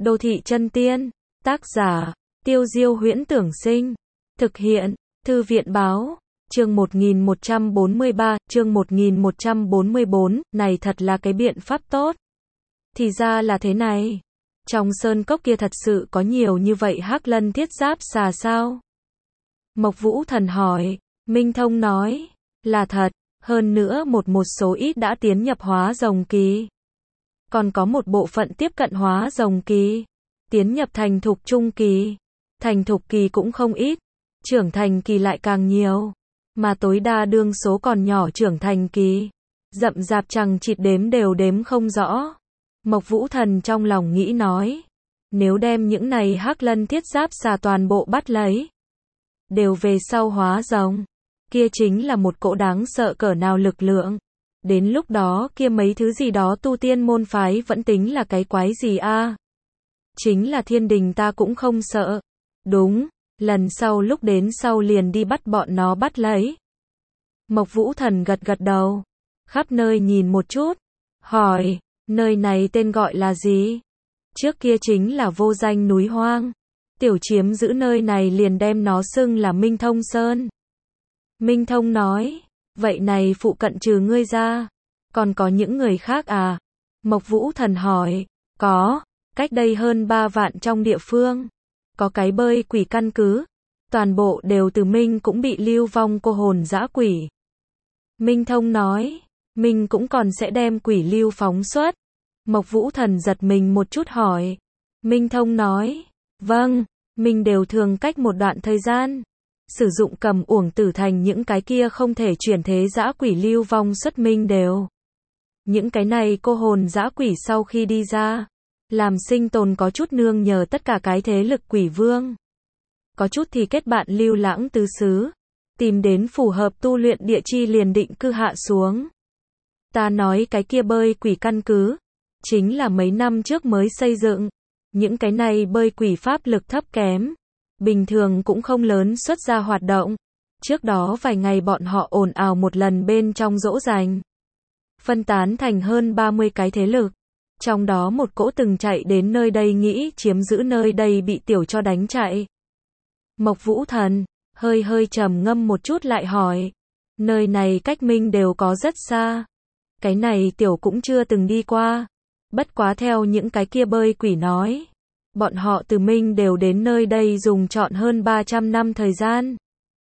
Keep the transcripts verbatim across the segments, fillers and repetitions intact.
Đô thị chân tiên, tác giả, Tiêu Diêu Huyễn Tưởng Sinh, thực hiện, Thư viện Báo, chương một nghìn một trăm bốn mươi ba, chương một nghìn một trăm bốn mươi bốn, này thật là cái biện pháp tốt. Thì ra là thế này. Trong sơn cốc kia thật sự có nhiều như vậy hắc lân thiết giáp xà sao? Mộc Vũ Thần hỏi. Minh Thông nói, là thật, hơn nữa một một số ít đã tiến nhập hóa rồng kỳ. Còn có một bộ phận tiếp cận hóa rồng kỳ, tiến nhập thành thục trung kỳ. Thành thục kỳ cũng không ít, trưởng thành kỳ lại càng nhiều, mà tối đa đương số còn nhỏ trưởng thành kỳ, rậm rạp chằng chịt đếm đều đếm không rõ. Mộc Vũ Thần trong lòng nghĩ nói, nếu đem những này hắc lân thiết giáp xà toàn bộ bắt lấy, đều về sau hóa rồng, kia chính là một cỗ đáng sợ cỡ nào lực lượng. Đến lúc đó kia mấy thứ gì đó tu tiên môn phái vẫn tính là cái quái gì a? Chính là thiên đình ta cũng không sợ. Đúng, lần sau lúc đến sau liền đi bắt bọn nó bắt lấy. Mộc Vũ Thần gật gật đầu, khắp nơi nhìn một chút, hỏi, nơi này tên gọi là gì? Trước kia chính là vô danh núi hoang, tiểu chiếm giữ nơi này liền đem nó xưng là Minh Thông Sơn. Minh Thông nói, vậy này phụ cận trừ ngươi ra, còn có những người khác à? Mộc Vũ Thần hỏi, có, cách đây hơn ba vạn trong địa phương, có cái bơi quỷ căn cứ, toàn bộ đều từ Minh cũng bị lưu vong cô hồn dã quỷ. Minh Thông nói, Minh cũng còn sẽ đem quỷ lưu phóng xuất. Mộc Vũ Thần giật mình một chút hỏi. Minh Thông nói, vâng, Minh đều thường cách một đoạn thời gian, sử dụng cầm uổng tử thành những cái kia không thể chuyển thế dã quỷ lưu vong xuất Minh đều. Những cái này cô hồn dã quỷ sau khi đi ra, làm sinh tồn có chút nương nhờ tất cả cái thế lực quỷ vương. Có chút thì kết bạn lưu lãng tứ xứ, tìm đến phù hợp tu luyện địa chi liền định cư hạ xuống. Ta nói cái kia bơi quỷ căn cứ, chính là mấy năm trước mới xây dựng. Những cái này bơi quỷ pháp lực thấp kém, bình thường cũng không lớn xuất ra hoạt động. Trước đó vài ngày bọn họ ồn ào một lần bên trong dỗ dành, phân tán thành hơn ba mươi cái thế lực. Trong đó một cỗ từng chạy đến nơi đây nghĩ chiếm giữ nơi đây bị tiểu cho đánh chạy. Mộc Vũ Thần hơi hơi trầm ngâm một chút lại hỏi, nơi này cách Minh đều có rất xa. Cái này tiểu cũng chưa từng đi qua. Bất quá theo những cái kia bơi quỷ nói, bọn họ từ Minh đều đến nơi đây dùng trọn hơn ba trăm năm thời gian.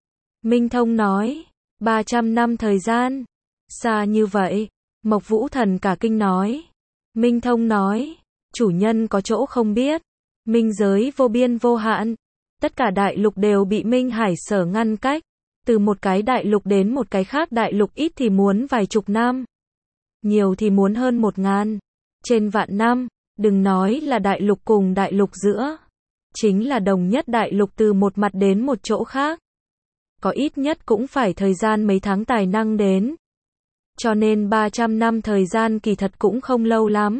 Minh Thông nói, ba trăm năm thời gian? Xa như vậy? Mộc Vũ Thần cả kinh nói. Minh Thông nói, chủ nhân có chỗ không biết, Minh giới vô biên vô hạn, tất cả đại lục đều bị Minh Hải sở ngăn cách, từ một cái đại lục đến một cái khác đại lục ít thì muốn vài chục năm, nhiều thì muốn hơn một ngàn, trên vạn năm, đừng nói là đại lục cùng đại lục giữa, chính là đồng nhất đại lục từ một mặt đến một chỗ khác, có ít nhất cũng phải thời gian mấy tháng tài năng đến. Cho nên ba trăm năm thời gian kỳ thật cũng không lâu lắm.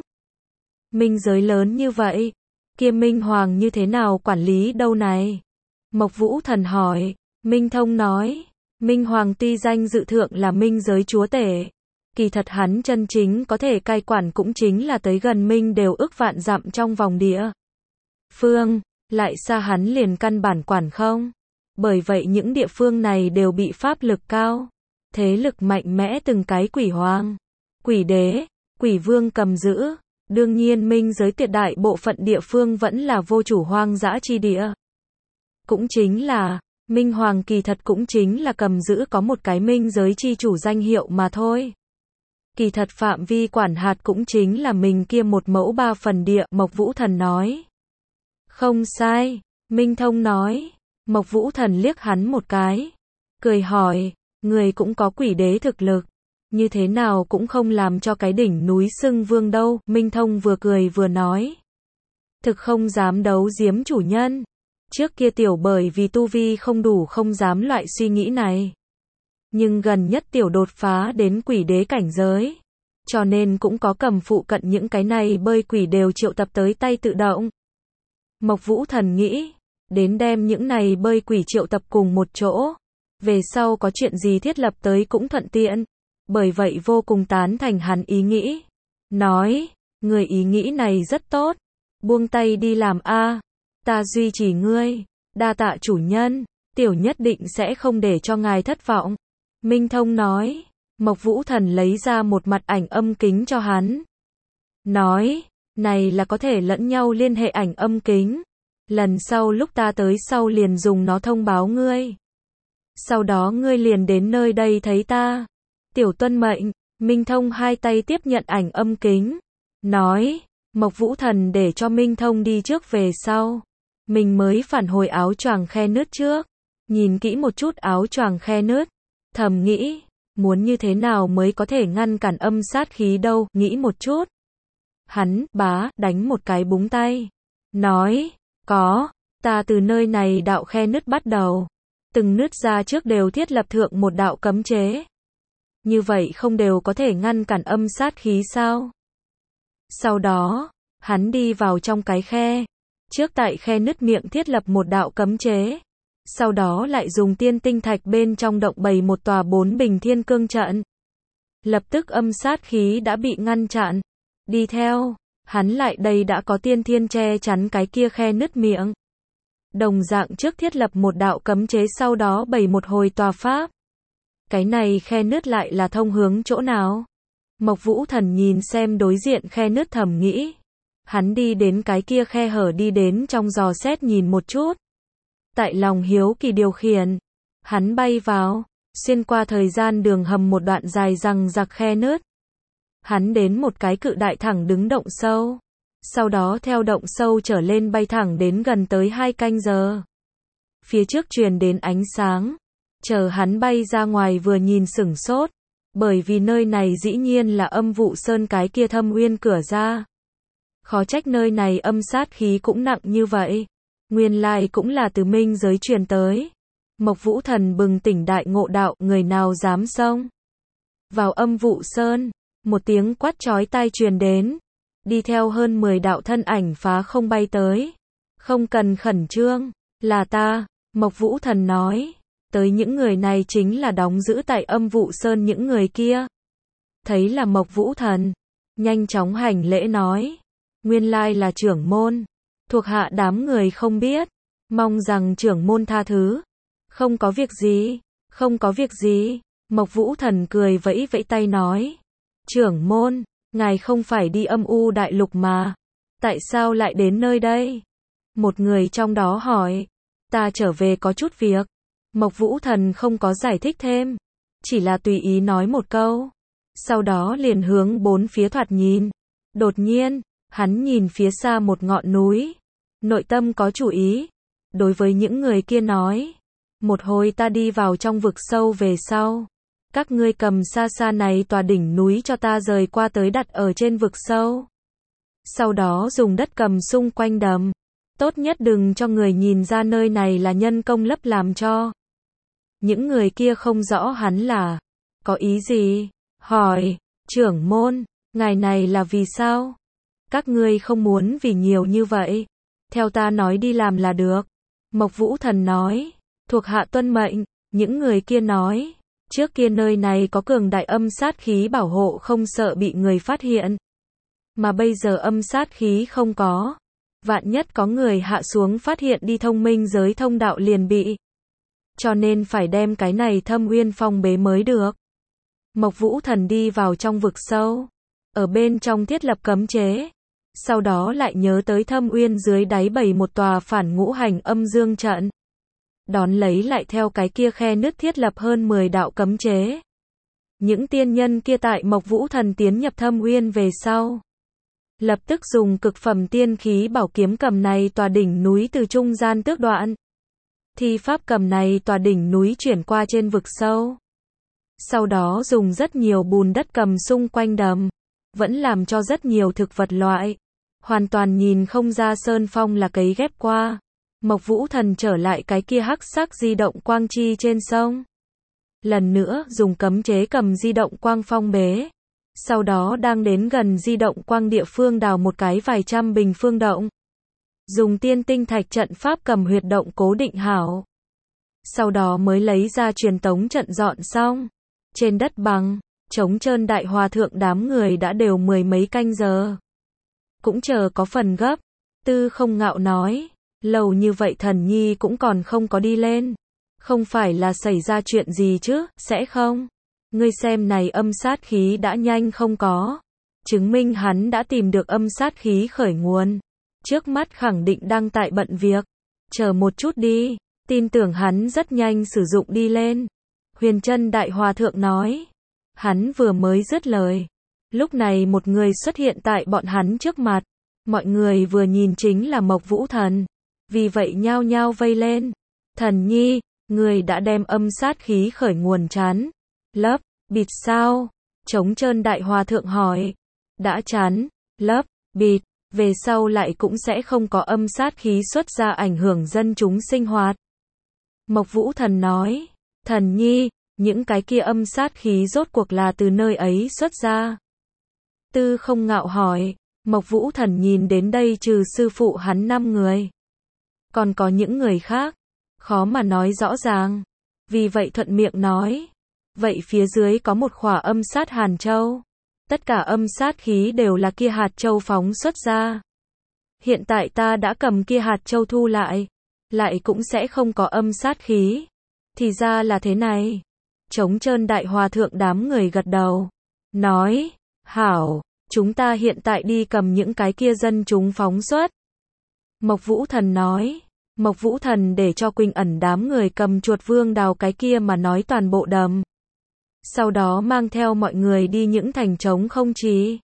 Minh giới lớn như vậy, kia Minh Hoàng như thế nào quản lý đâu này? Mộc Vũ Thần hỏi. Minh Thông nói, Minh Hoàng tuy danh dự thượng là Minh giới chúa tể, kỳ thật hắn chân chính có thể cai quản cũng chính là tới gần Minh đều ức vạn dặm trong vòng địa phương, lại xa hắn liền căn bản quản không. Bởi vậy những địa phương này đều bị pháp lực cao, thế lực mạnh mẽ từng cái quỷ hoàng, quỷ đế, quỷ vương cầm giữ. Đương nhiên Minh giới tuyệt đại bộ phận địa phương vẫn là vô chủ hoang dã chi địa. Cũng chính là, Minh Hoàng kỳ thật cũng chính là cầm giữ có một cái Minh giới chi chủ danh hiệu mà thôi. Kỳ thật phạm vi quản hạt cũng chính là mình kia một mẫu ba phần địa. Mộc Vũ Thần nói. Không sai, Minh Thông nói. Mộc Vũ Thần liếc hắn một cái, cười hỏi, người cũng có quỷ đế thực lực, như thế nào cũng không làm cho cái đỉnh núi xưng vương đâu. Minh Thông vừa cười vừa nói, thực không dám đấu giếm chủ nhân, trước kia tiểu bởi vì tu vi không đủ không dám loại suy nghĩ này, nhưng gần nhất tiểu đột phá đến quỷ đế cảnh giới, cho nên cũng có cầm phụ cận những cái này bơi quỷ đều triệu tập tới tay tự động. Mộc Vũ Thần nghĩ, đến đem những này bơi quỷ triệu tập cùng một chỗ, về sau có chuyện gì thiết lập tới cũng thuận tiện, bởi vậy vô cùng tán thành hắn ý nghĩ, nói, người ý nghĩ này rất tốt, buông tay đi làm a, ta duy trì ngươi, đa tạ chủ nhân, tiểu nhất định sẽ không để cho ngài thất vọng. Minh Thông nói, Mộc Vũ Thần lấy ra một mặt ảnh âm kính cho hắn. Nói, này là có thể lẫn nhau liên hệ ảnh âm kính. Lần sau lúc ta tới sau liền dùng nó thông báo ngươi. Sau đó ngươi liền đến nơi đây thấy ta. Tiểu tuân mệnh, Minh Thông hai tay tiếp nhận ảnh âm kính. Nói, Mộc Vũ Thần để cho Minh Thông đi trước về sau. Mình mới phản hồi áo choàng khe nứt trước. Nhìn kỹ một chút áo choàng khe nứt. Thầm nghĩ, muốn như thế nào mới có thể ngăn cản âm sát khí đâu, nghĩ một chút. Hắn, bá, đánh một cái búng tay. Nói, có, ta từ nơi này đạo khe nứt bắt đầu. Từng nứt ra trước đều thiết lập thượng một đạo cấm chế. Như vậy không đều có thể ngăn cản âm sát khí sao? Sau đó, hắn đi vào trong cái khe. Trước tại khe nứt miệng thiết lập một đạo cấm chế. Sau đó lại dùng tiên tinh thạch bên trong động bày một tòa bốn bình thiên cương trận. Lập tức âm sát khí đã bị ngăn chặn. Đi theo, hắn lại đây đã có tiên thiên che chắn cái kia khe nứt miệng. Đồng dạng trước thiết lập một đạo cấm chế sau đó bày một hồi tòa pháp. Cái này khe nứt lại là thông hướng chỗ nào? Mộc Vũ Thần nhìn xem đối diện khe nứt thầm nghĩ. Hắn đi đến cái kia khe hở đi đến trong dò xét nhìn một chút. Tại lòng hiếu kỳ điều khiển. Hắn bay vào, xuyên qua thời gian đường hầm một đoạn dài răng rạc khe nứt. Hắn đến một cái cự đại thẳng đứng động sâu. Sau đó theo động sâu trở lên bay thẳng đến gần tới hai canh giờ. Phía trước truyền đến ánh sáng. Chờ hắn bay ra ngoài vừa nhìn sửng sốt. Bởi vì nơi này dĩ nhiên là âm vụ sơn cái kia thâm uyên cửa ra. Khó trách nơi này âm sát khí cũng nặng như vậy. Nguyên lai cũng là từ minh giới truyền tới. Mộc Vũ Thần bừng tỉnh đại ngộ đạo, người nào dám xông vào âm vụ sơn. Một tiếng quát chói tai truyền đến. Đi theo hơn mười đạo thân ảnh phá không bay tới. Không cần khẩn trương, là ta, Mộc Vũ Thần nói. Tới những người này chính là đóng giữ tại âm vụ sơn những người kia. Thấy là Mộc Vũ Thần, nhanh chóng hành lễ nói. Nguyên lai là trưởng môn. Thuộc hạ đám người không biết. Mong rằng trưởng môn tha thứ. Không có việc gì, không có việc gì. Mộc Vũ Thần cười vẫy vẫy tay nói. Trưởng môn, ngài không phải đi âm u đại lục mà. Tại sao lại đến nơi đây? Một người trong đó hỏi. Ta trở về có chút việc. Mộc Vũ Thần không có giải thích thêm. Chỉ là tùy ý nói một câu. Sau đó liền hướng bốn phía thoạt nhìn. Đột nhiên, hắn nhìn phía xa một ngọn núi. Nội tâm có chủ ý. Đối với những người kia nói. Một hồi ta đi vào trong vực sâu về sau. Các ngươi cầm xa xa này tòa đỉnh núi cho ta rời qua tới đặt ở trên vực sâu. Sau đó dùng đất cầm xung quanh đầm. Tốt nhất đừng cho người nhìn ra nơi này là nhân công lấp làm cho. Những người kia không rõ hắn là có ý gì. Hỏi, trưởng môn, ngài này là vì sao? Các ngươi không muốn vì nhiều như vậy. Theo ta nói đi làm là được. Mộc Vũ Thần nói, thuộc hạ tuân mệnh. Những người kia nói, trước kia nơi này có cường đại âm sát khí bảo hộ không sợ bị người phát hiện. Mà bây giờ âm sát khí không có. Vạn nhất có người hạ xuống phát hiện đi thông minh giới thông đạo liền bị. Cho nên phải đem cái này thâm uyên phong bế mới được. Mộc Vũ Thần đi vào trong vực sâu. Ở bên trong thiết lập cấm chế. Sau đó lại nhớ tới thâm uyên dưới đáy bày một tòa phản ngũ hành âm dương trận. Đón lấy lại theo cái kia khe nứt thiết lập hơn mười đạo cấm chế. Những tiên nhân kia tại Mộc Vũ Thần tiến nhập thâm uyên về sau. Lập tức dùng cực phẩm tiên khí bảo kiếm cầm này tòa đỉnh núi từ trung gian tước đoạn. Thi pháp cầm này tòa đỉnh núi chuyển qua trên vực sâu. Sau đó dùng rất nhiều bùn đất cầm xung quanh đầm. Vẫn làm cho rất nhiều thực vật loại. Hoàn toàn nhìn không ra sơn phong là cấy ghép qua. Mộc Vũ Thần trở lại cái kia hắc sắc di động quang chi trên sông. Lần nữa dùng cấm chế cầm di động quang phong bế. Sau đó đang đến gần di động quang địa phương đào một cái vài trăm bình phương động. Dùng tiên tinh thạch trận pháp cầm huyệt động cố định hảo. Sau đó mới lấy ra truyền tống trận dọn xong. Trên đất bằng, trống trơn đại hòa thượng đám người đã đều mười mấy canh giờ. Cũng chờ có phần gấp. Tư Không Ngạo nói, lâu như vậy Thần Nhi cũng còn không có đi lên. Không phải là xảy ra chuyện gì chứ, sẽ không? Ngươi xem này âm sát khí đã nhanh không có. Chứng minh hắn đã tìm được âm sát khí khởi nguồn. Trước mắt khẳng định đang tại bận việc. Chờ một chút đi, tin tưởng hắn rất nhanh sử dụng đi lên. Huyền Trân Đại Hòa Thượng nói. Hắn vừa mới dứt lời. Lúc này một người xuất hiện tại bọn hắn trước mặt. Mọi người vừa nhìn chính là Mộc Vũ Thần. Vì vậy nhao nhao vây lên. Thần Nhi, người đã đem âm sát khí khởi nguồn chán. Lấp, bịt sao? Trống Trơn Đại Hòa Thượng hỏi. Đã chán, lấp, bịt, về sau lại cũng sẽ không có âm sát khí xuất ra ảnh hưởng dân chúng sinh hoạt. Mộc Vũ Thần nói. Thần Nhi, những cái kia âm sát khí rốt cuộc là từ nơi ấy xuất ra. Tư Không Ngạo hỏi. Mộc Vũ Thần nhìn đến đây trừ sư phụ hắn năm người. Còn có những người khác. Khó mà nói rõ ràng. Vì vậy thuận miệng nói. Vậy phía dưới có một khỏa âm sát hàn châu. Tất cả âm sát khí đều là kia hạt châu phóng xuất ra. Hiện tại ta đã cầm kia hạt châu thu lại. Lại cũng sẽ không có âm sát khí. Thì ra là thế này. Trống Trơn Đại Hòa Thượng đám người gật đầu. Nói. Hảo. Chúng ta hiện tại đi cầm những cái kia dân chúng phóng xuất. Mộc Vũ Thần nói. Mộc Vũ Thần để cho Quỳnh Ẩn đám người cầm chuột vương đào cái kia mà nói toàn bộ đầm. Sau đó mang theo mọi người đi những thành trống không trì.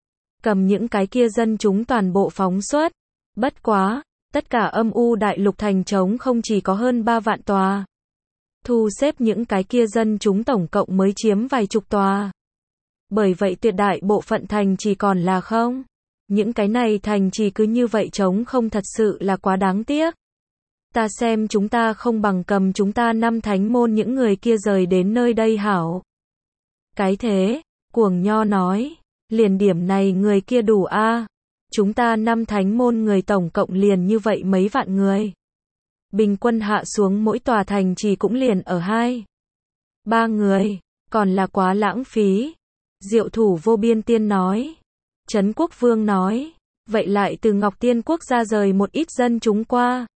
Cầm những cái kia dân chúng toàn bộ phóng xuất. Bất quá, tất cả âm u đại lục thành trống không chỉ có hơn ba vạn tòa. Thu xếp những cái kia dân chúng tổng cộng mới chiếm vài chục tòa. Bởi vậy tuyệt đại bộ phận thành chỉ còn là không. Những cái này thành chỉ cứ như vậy trống không thật sự là quá đáng tiếc. Ta xem chúng ta không bằng cầm chúng ta năm thánh môn những người kia rời đến nơi đây hảo. Cái thế, Cuồng Nho nói, liền điểm này người kia đủ a. À. Chúng ta năm thánh môn người tổng cộng liền như vậy mấy vạn người. Bình quân hạ xuống mỗi tòa thành chỉ cũng liền ở hai, ba người, còn là quá lãng phí. Diệu Thủ Vô Biên Tiên nói. Trấn Quốc Vương nói, vậy lại từ Ngọc Tiên Quốc ra rời một ít dân chúng qua.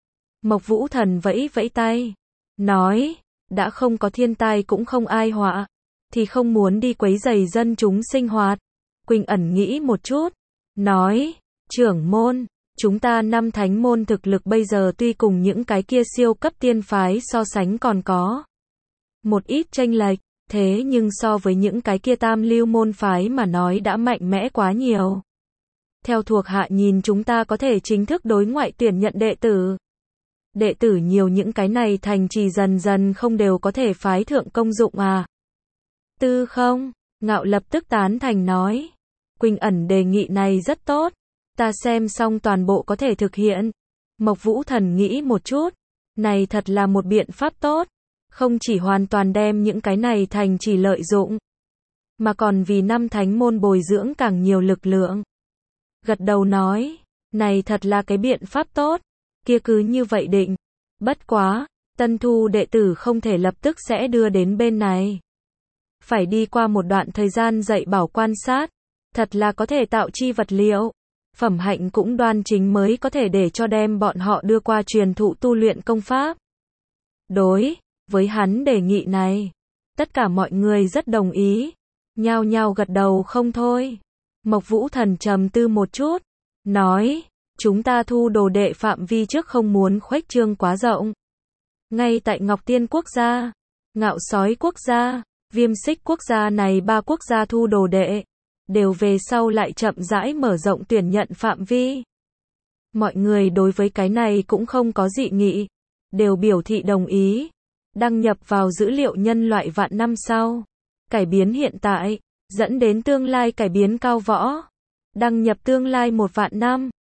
Mộc Vũ Thần vẫy vẫy tay, nói, đã không có thiên tai cũng không ai họa, thì không muốn đi quấy rầy dân chúng sinh hoạt. Quỳnh Ẩn nghĩ một chút, nói, trưởng môn, chúng ta năm thánh môn thực lực bây giờ tuy cùng những cái kia siêu cấp tiên phái so sánh còn có một ít chênh lệch, thế nhưng so với những cái kia tam lưu môn phái mà nói đã mạnh mẽ quá nhiều. Theo thuộc hạ nhìn chúng ta có thể chính thức đối ngoại tuyển nhận đệ tử. Đệ tử nhiều những cái này thành trì dần dần không đều có thể phái thượng công dụng à. Tư Không Ngạo lập tức tán thành nói. Quỳnh Ẩn đề nghị này rất tốt. Ta xem xong toàn bộ có thể thực hiện. Mộc Vũ Thần nghĩ một chút. Này thật là một biện pháp tốt. Không chỉ hoàn toàn đem những cái này thành chỉ lợi dụng. Mà còn vì năm thánh môn bồi dưỡng càng nhiều lực lượng. Gật đầu nói. Này thật là cái biện pháp tốt. Kia cứ như vậy định. Bất quá, tân thu đệ tử không thể lập tức sẽ đưa đến bên này. Phải đi qua một đoạn thời gian dạy bảo quan sát. Thật là có thể tạo chi vật liệu. Phẩm hạnh cũng đoan chính mới có thể để cho đem bọn họ đưa qua truyền thụ tu luyện công pháp. Đối với hắn đề nghị này, tất cả mọi người rất đồng ý. Nhao nhao gật đầu không thôi. Mộc Vũ Thần trầm tư một chút. Nói, chúng ta thu đồ đệ phạm vi trước không muốn khuếch trương quá rộng. Ngay tại Ngọc Tiên Quốc gia, Ngạo Sói Quốc gia, Viêm Xích Quốc gia này ba quốc gia thu đồ đệ. Đều về sau lại chậm rãi mở rộng tuyển nhận phạm vi. Mọi người đối với cái này cũng không có dị nghị. Đều biểu thị đồng ý. Đăng nhập vào dữ liệu nhân loại vạn năm sau. Cải biến hiện tại, dẫn đến tương lai cải biến cao võ. Đăng nhập tương lai một vạn năm.